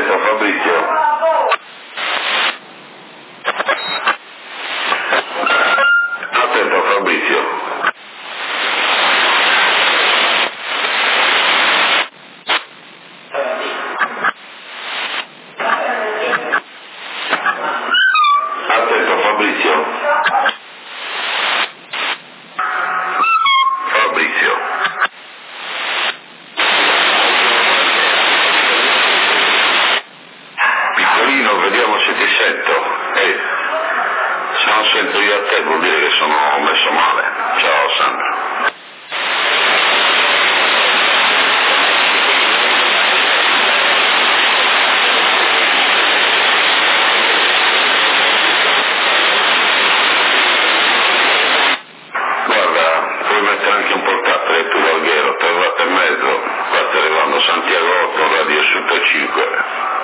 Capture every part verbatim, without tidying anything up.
Attento Fabrizio. Attento Fabrizio. Attento Fabrizio. Fabrizio. Piccolino, vediamo se ti sento. Ehi, se non sento io a te vuol dire che sono messo male. Ciao Sandro. Guarda, puoi mettere anche un portatile tu Alghero, tre volte e mezzo, qua sta arrivando Santiago otto, radio Super cinque.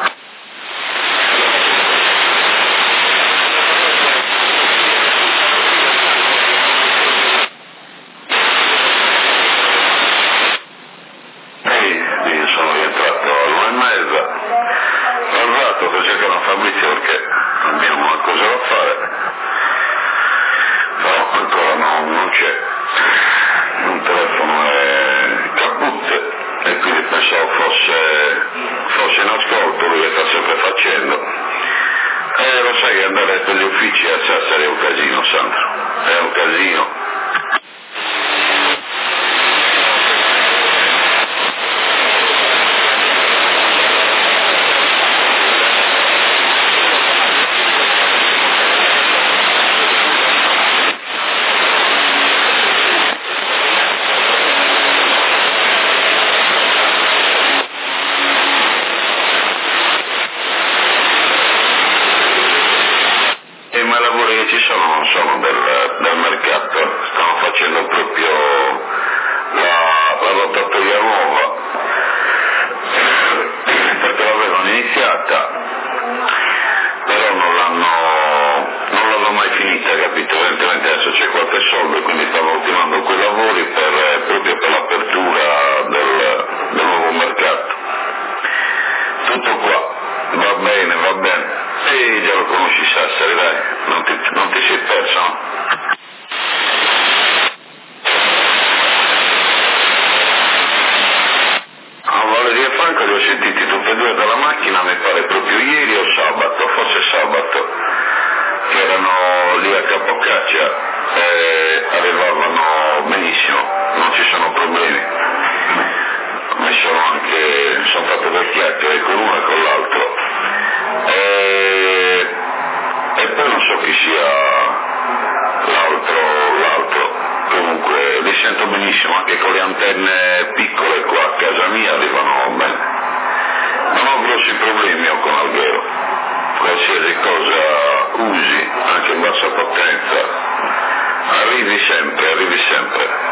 Io sono rientrato all'una e mezza, ho arrivato per cercare Fabrizio perché abbiamo una cosa da fare, però ancora no, non c'è, un telefono è caput e quindi pensavo fosse, fosse in ascolto, lui che sta sempre facendo. E lo sai che andare per gli uffici a Sassari è un casino, Sandro, è un casino. Ma i lavori che ci sono non sono del, del mercato, stanno facendo proprio la, la rotatoria nuova, perché l'avevano iniziata, però non l'hanno, non l'hanno mai finita, capito? Evidentemente adesso c'è qualche soldo, quindi stanno ultimando quei lavori per, proprio per l'apertura del, del nuovo mercato. Tutto qua, va bene, va bene. E già lo conosci Sassari, dai, non ti, non ti sei perso, no? A Valeria e Franco li ho sentiti tutti e due dalla macchina, mi pare proprio ieri o sabato, forse sabato, che erano lì a Capocaccia e arrivavano benissimo, non ci sono problemi. Mi sono anche, sono fatto due chiacchiere con uno e con l'altro. E, e poi non so chi sia l'altro, l'altro, comunque li sento benissimo, anche con le antenne piccole qua a casa mia arrivano bene, non ho grossi problemi io con Alghero, qualsiasi cosa usi, anche in bassa potenza, arrivi sempre, arrivi sempre.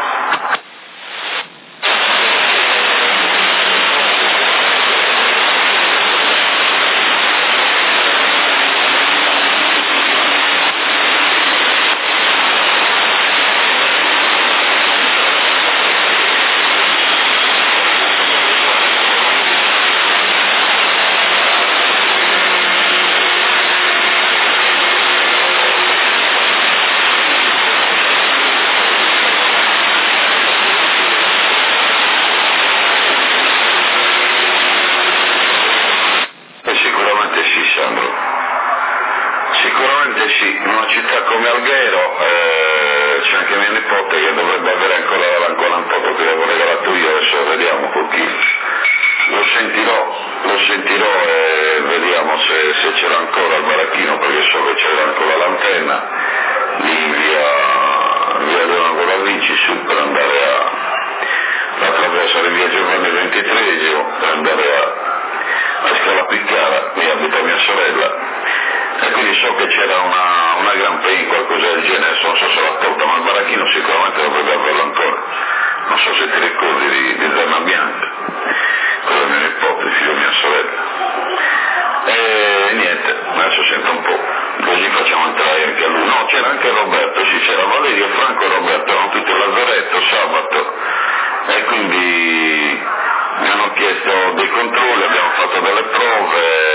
Sicuramente sì, in una città come Alghero eh, c'è anche mia nipote che dovrebbe avere ancora la quarantotto che avevo regalato io, adesso vediamo un pochino. Lo sentirò, lo sentirò e vediamo se, se c'era ancora il baracchino, perché so che c'era ancora l'antenna, lì via, via Leonardo da Vinci su per andare a, a attraversare via Giovanni ventitreesimo, per andare a, a Scala Piccara, mi abita mia sorella. E quindi so che c'era una, una Gran Prix, qualcosa del genere, non so se l'ha tolta, ma il baracchino sicuramente dovrebbe averlo ancora. Non so se ti ricordi di, di Zerna Bianca, quello è mio nipote, figlio di mia sorella. E niente, adesso sento un po', così facciamo entrare anche a lui. No, c'era anche Roberto, sì, c'era Valerio, Franco e Roberto, erano tutti al lazzaretto sabato, e quindi mi hanno chiesto dei controlli, abbiamo fatto delle prove.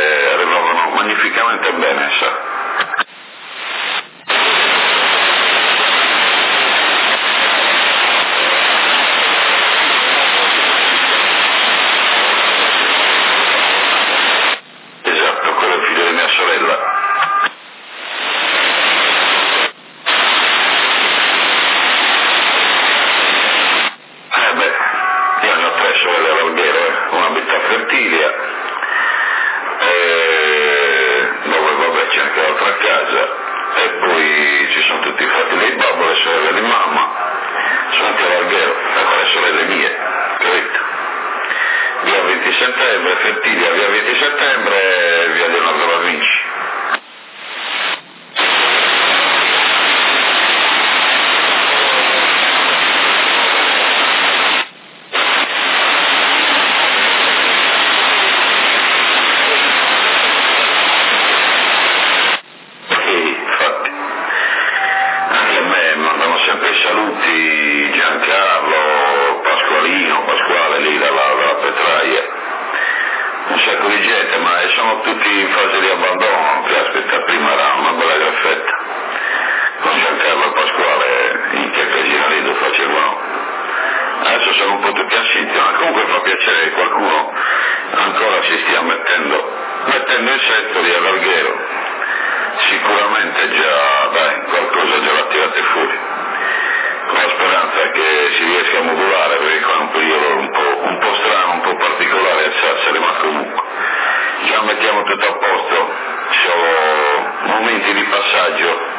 un sacco di gente, ma sono tutti in fase di abbandono, che aspetta, prima era una bella graffetta, con Giancarlo Pasquale in che casino rido facevano. Adesso sono un po' tutti assinti, ma comunque fa piacere che qualcuno ancora si stia mettendo, mettendo il settori all'Alghero. Sicuramente già, dai, qualcosa già l'ha tirate fuori, con la speranza che si riesca a modulare, perché qua è un periodo un po', un po' strano, un po' particolare a Sassari, ma comunque già mettiamo tutto a posto, sono momenti di passaggio.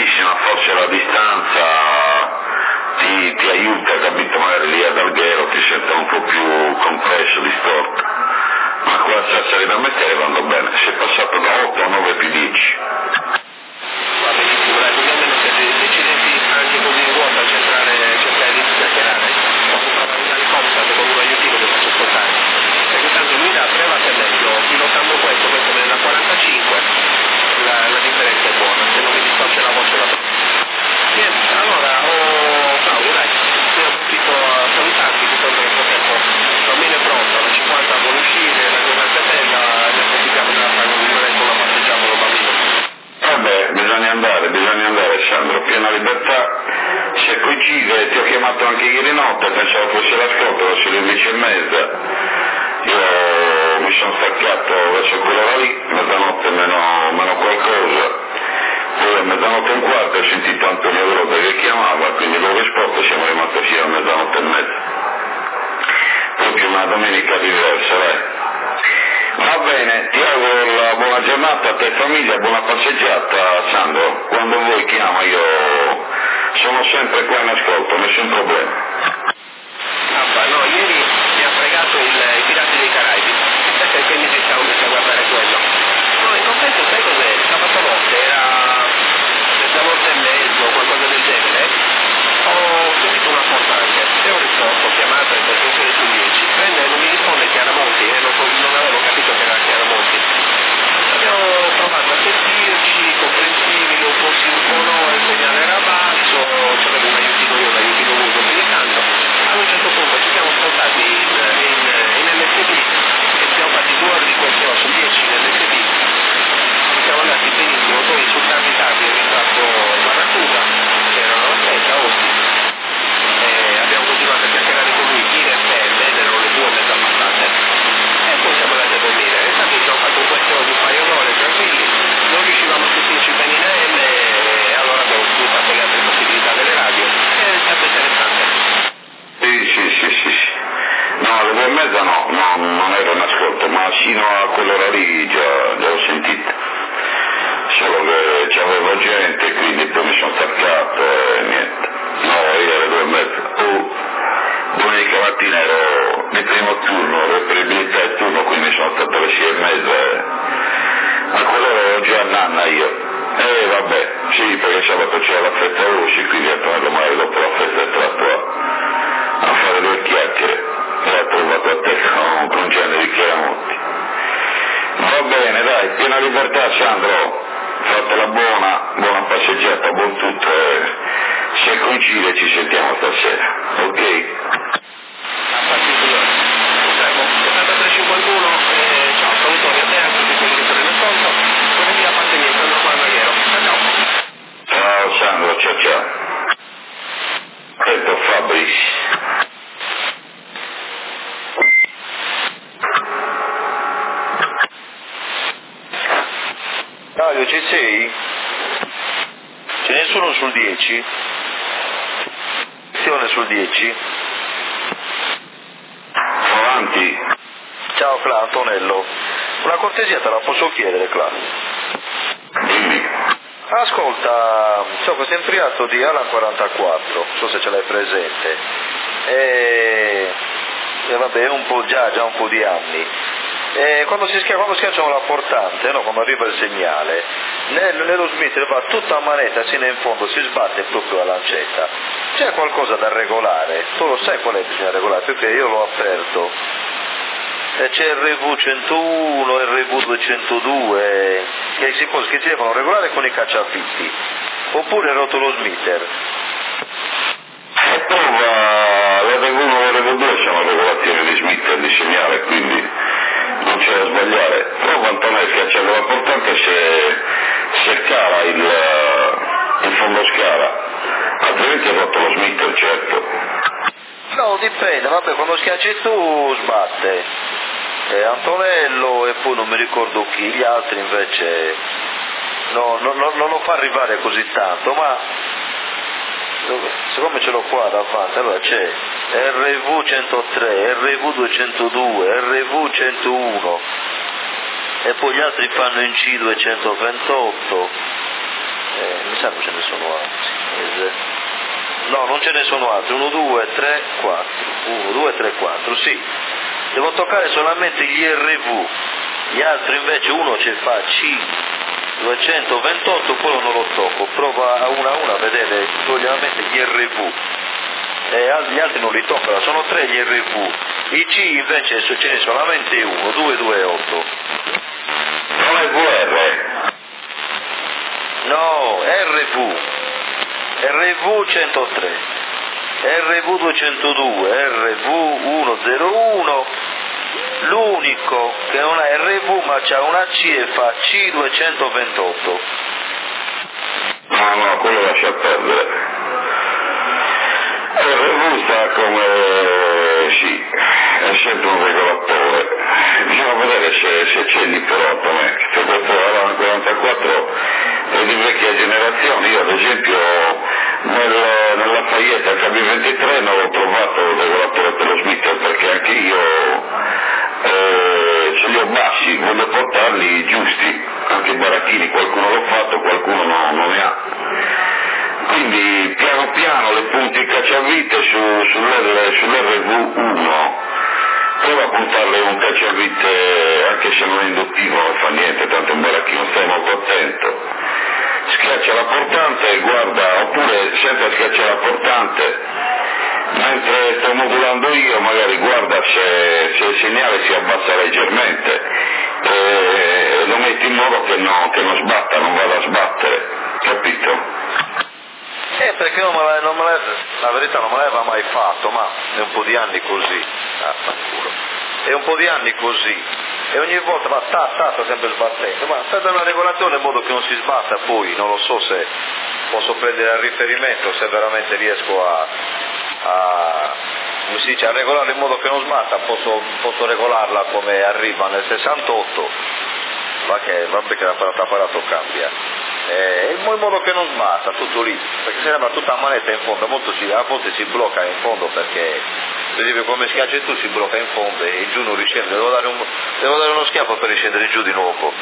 capisci, ma forse la distanza ti, ti aiuta, capito? Magari lì ad Alghero ti sento un po' più compresso, distorto, ma qua a Sassari da Mettere vanno bene, sei passato da otto a nove più dieci. Va benissimo, dai, così almeno se decidessi anche così in vuoto a centrare, cercare di chiacchierare, posso provare un elicottero con un aiutino che faccio ascoltare, perché tanto lui da tre watt e mezzo, pilotando questo, questo me ne da quarantacinque, la, la differenza è buona, se non mi distorce la voce la trovo. Niente, allora, oh, Claudio, dai, io approfitto a salutarti, che tanto nel frattempo il bambino è pronto, alle cinquanta vuole uscire, la giornata è bella, ne approfittiamo della fare una passeggiata con il bambino. Vabbè, bisogna andare, bisogna andare Sandro, piena libertà, se coincide, ti ho chiamato anche ieri notte, pensavo fosse l'ascolto, verso le undici e mezza, io mi sono staccato verso quell'ora lì, mezzanotte meno, meno qualcosa, poi a mezzanotte e un quarto ho sentito Antonio Grotta che chiamava, quindi l'ho risposto e siamo rimasti assieme a mezzanotte e mezza, proprio una domenica diversa, dai. Va bene, ti auguro la buona giornata a te e famiglia, buona passeggiata Sandro, quando vuoi chiama, io sono sempre qua in ascolto, nessun problema. Ah, no, ieri mi ha fregato il, i Pirati dei Caraibi, perché mi diciamo che a guardare quello. No, in compenso sai cos'è? Sabato notte era mezzanotte e mezzo, qualcosa del genere, ho sentito una portante, e ho risposto, ho chiamato e per funzione su dieci, prende e non mi risponde Chiaramonti, e non, non avevo capito che era Chiaramonti. Abbiamo provato a sentirci, comprensibile, un po' sì, un po' no, il segnale era basso, c'avevo un aiutino io, un aiutino muto ogni tanto. Ad un certo punto ci siamo spostati in, in, in L S D e siamo fatti due ore di corso su dieci in L S D. Siamo andati benissimo, poi sul tardi tardi è entrato Barracuda, che erano la stessa, Osti, e abbiamo continuato a chiacchierare con lui in F M, erano le due e mezza passate, e poi siamo andati a dormire. E infatti ci abbiamo fatto un questo di un paio d'ore tranquilli, non riuscivamo a sentirci bene in A M, e allora abbiamo sfruttato le altre possibilità delle radio, e è stato interessante. Sì, sì, sì, sì, sì. No, alle due e mezza no, no, non ero in ascolto, ma fino a quell'ora lì già, già ho sentito. Solo che c'avevo gente, quindi poi mi sono staccato e niente. No, io alle due e mezza. Oh, domenica mattina ero di primo turno, reperibilità e turno, quindi sono stato alle sei e mezza. E a quell'ora ero già a nanna io. Eh vabbè, sì, perché sabato c'era la festa Rossi, quindi Antonello magari dopo la festa è tratto a, a fare due chiacchiere. E ho trovato a te con, con genere di Chiaramonti. Va bene, dai, piena libertà Sandro, fatela buona, buona passeggiata, buon tutto, e se coincide ci sentiamo stasera, ok? A partire di ora. Potremmo, settantatré cinquantuno, eh, ciao, saluto a te, a tutti quelli che sono in ascolto, come via, a parte niente, Sandro Quadragliero. Ciao. Ciao Sandro, ciao ciao. Questo Fabri. Dario, ci sei? C'è nessuno sul dieci? Attenzione sul dieci? Avanti. Ciao Cla, Antonello. Una cortesia te la posso chiedere, Cla? Dimmi. Ascolta, so che sei intriato di Alan quarantaquattro, non so se ce l'hai presente. E, e vabbè, un po' già, già un po' di anni. E quando si schiaccia, quando schiacciamo la portante, no, quando arriva il segnale, nel, nello smettere va tutta a manetta sino in fondo, si sbatte proprio la lancetta. C'è qualcosa da regolare? Tu lo sai qual è che bisogna regolare? Perché io l'ho aperto. E c'è R V centouno, R V duecentodue, che si, può, che si devono regolare con i cacciafitti. Oppure rotto lo smitter. E prova l'R V uno e l'R V due sono regolazioni di smitter di segnale, quindi non c'è da sbagliare. Prova Antonello schiacciando la portante se, se cala il, il fondo scala, altrimenti è rotto lo smitter, certo. No, dipende, vabbè, quando schiacci tu sbatte. Eh, Antonello e poi non mi ricordo chi, gli altri invece no, no, no, non lo fa arrivare così tanto, ma siccome ce l'ho qua davanti, allora c'è R V centotré, R V duecentodue, R V centouno e poi gli altri fanno in C duecentoventotto, eh, mi sa che ce ne sono altri, no, non ce ne sono altri, uno, due, tre, quattro, uno, due, tre, quattro, sì, devo toccare solamente gli R V, gli altri invece uno ci fa C duecentoventotto, quello non lo tocco, prova a una a una a vedere solamente gli R V, e gli altri non li tocco, sono tre gli R V, i C invece ce n'è solamente uno, due, due, otto. Non è V R? No, R V, R V centotré, R V duecentodue, R V centouno, l'unico che non ha R V ma c'ha una C e fa C duecentoventotto. No, no, quello lascia perdere. R V sta come, sì, è sempre un regolatore. Bisogna vedere se, se c'è lì però, come, se questo era un quarantaquattro è di vecchia generazione. Io ad esempio nel, nella Faietta K B ventitré non ho trovato il regolatore per lo Smith, perché anche io eh, ce li ho bassi, voglio portarli giusti, anche i baracchini, qualcuno l'ho fatto, qualcuno no, non ne ha. Quindi piano piano le punti cacciavite su, sull'R V uno, prova a puntarle un cacciavite, anche se non è induttivo non fa niente, tanto un baracchino, stai molto attento, schiaccia la portante e guarda, oppure senza schiacciare la portante, mentre sto modulando io magari guarda se, se il segnale si abbassa leggermente e, e lo metti in modo che, no, che non sbatta, non vada a sbattere, capito? Eh, perché non me la, non me la, la verità non me l'aveva mai fatto, ma è un po' di anni così, ah, fanculo, è un po' di anni così, e ogni volta va ta, ta, sta sempre sbattendo, ma sta dando una regolazione in modo che non si sbatta, poi non lo so se posso prendere a riferimento, se veramente riesco a, a, come si dice, a regolarla in modo che non sbatta, posso, posso regolarla come arriva nel sessantotto, ma che vabbè che l'apparato cambia. Eh, in modo che non sbatta, tutto lì, perché se sembra tutta a manetta in fondo, molto si, a volte si blocca in fondo perché, per esempio come schiacci tu si blocca in fondo e giù non riscende, devo dare, un, devo dare uno schiaffo per riscendere giù di nuovo.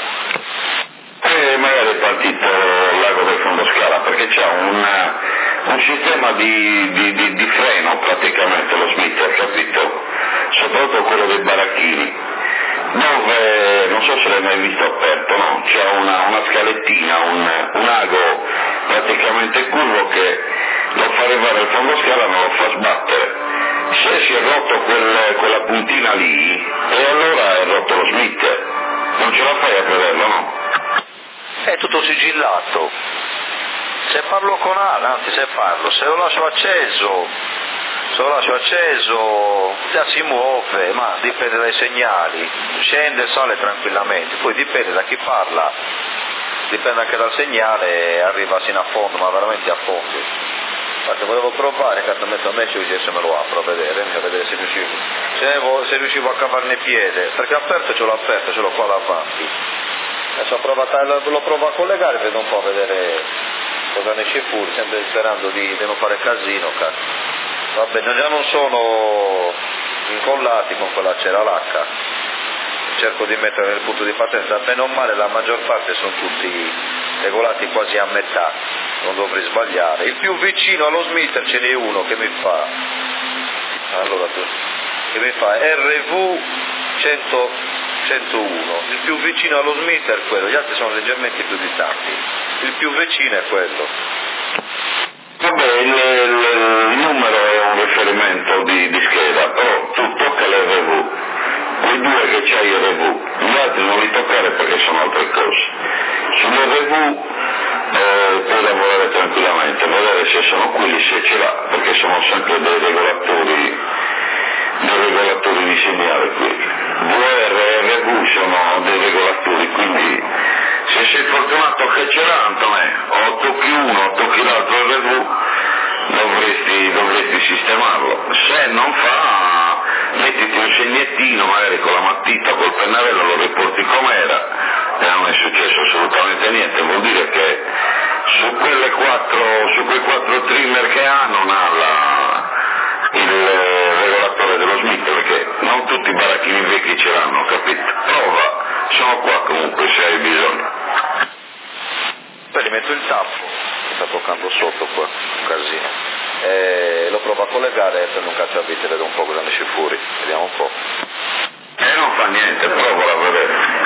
E magari è partito il lago del fondoscala, perché c'è un, un sistema di, di, di, di freno praticamente, lo Smith, capito? Soprattutto quello dei baracchini, dove, non so se l'hai mai visto aperto, no? C'è una, una scalettina, un, un ago praticamente curvo che lo fa arrivare al fondoscala, non lo fa sbattere. Se si è rotto quel, quella puntina lì, e allora è rotto lo Smith, non ce la fai a vederlo, no? È tutto sigillato, se parlo con Ala, anzi se parlo, se lo lascio acceso, se lo lascio acceso già si muove, ma dipende dai segnali, scende e sale tranquillamente, poi dipende da chi parla, dipende anche dal segnale e arriva sino a fondo, ma veramente a fondo. Infatti volevo provare, che metto a me se me lo apro a vedere, a vedere se riuscivo, se, se riuscivo a cavarne piede, perché aperto ce l'ho aperto, ce l'ho qua davanti. Adesso ho provato, lo provo a collegare, vedo un po' a vedere cosa ne esce fuori, sempre sperando di, di non fare casino, cazzo. Va bene, già non sono incollati con quella cera lacca, cerco di mettere nel punto di partenza, bene o male la maggior parte sono tutti regolati quasi a metà, non dovrei sbagliare. Il più vicino allo Smith ce n'è uno che mi fa, allora, che mi fa R V centouno, il più vicino allo Smith è quello, gli altri sono leggermente più distanti, il più vicino è quello. Vabbè, il, il, il numero è un riferimento di, di scheda, però tu tocca l'R V, quei due che c'hai R V, gli altri non li toccare perché sono altre cose. Sull'R V eh, puoi lavorare tranquillamente, vedere se sono quelli, se ce l'ha, perché sono sempre dei regolatori, dei regolatori di segnale qui. V R e R V sono dei regolatori, quindi se sei fortunato che ce l'ha, Antonè, o tocchi uno o tocchi l'altro R V, dovresti, dovresti sistemarlo. Se non fa, mettiti un segnettino, magari con la matita, col pennarello, lo riporti com'era e non è successo assolutamente niente. Vuol dire che su quelle quattro, su quei quattro trimmer che ha non ha la, il regolatore dello Smith, perché non tutti i baracchini vecchi ce l'hanno, capito? Prova, sono qua comunque se hai bisogno. Poi li metto il tappo, mi sta toccando sotto qua, un casino, e lo provo a collegare per un cacciavite, vedo un po' cosa ne esce fuori, vediamo un po'. E non fa niente, provo a vedere.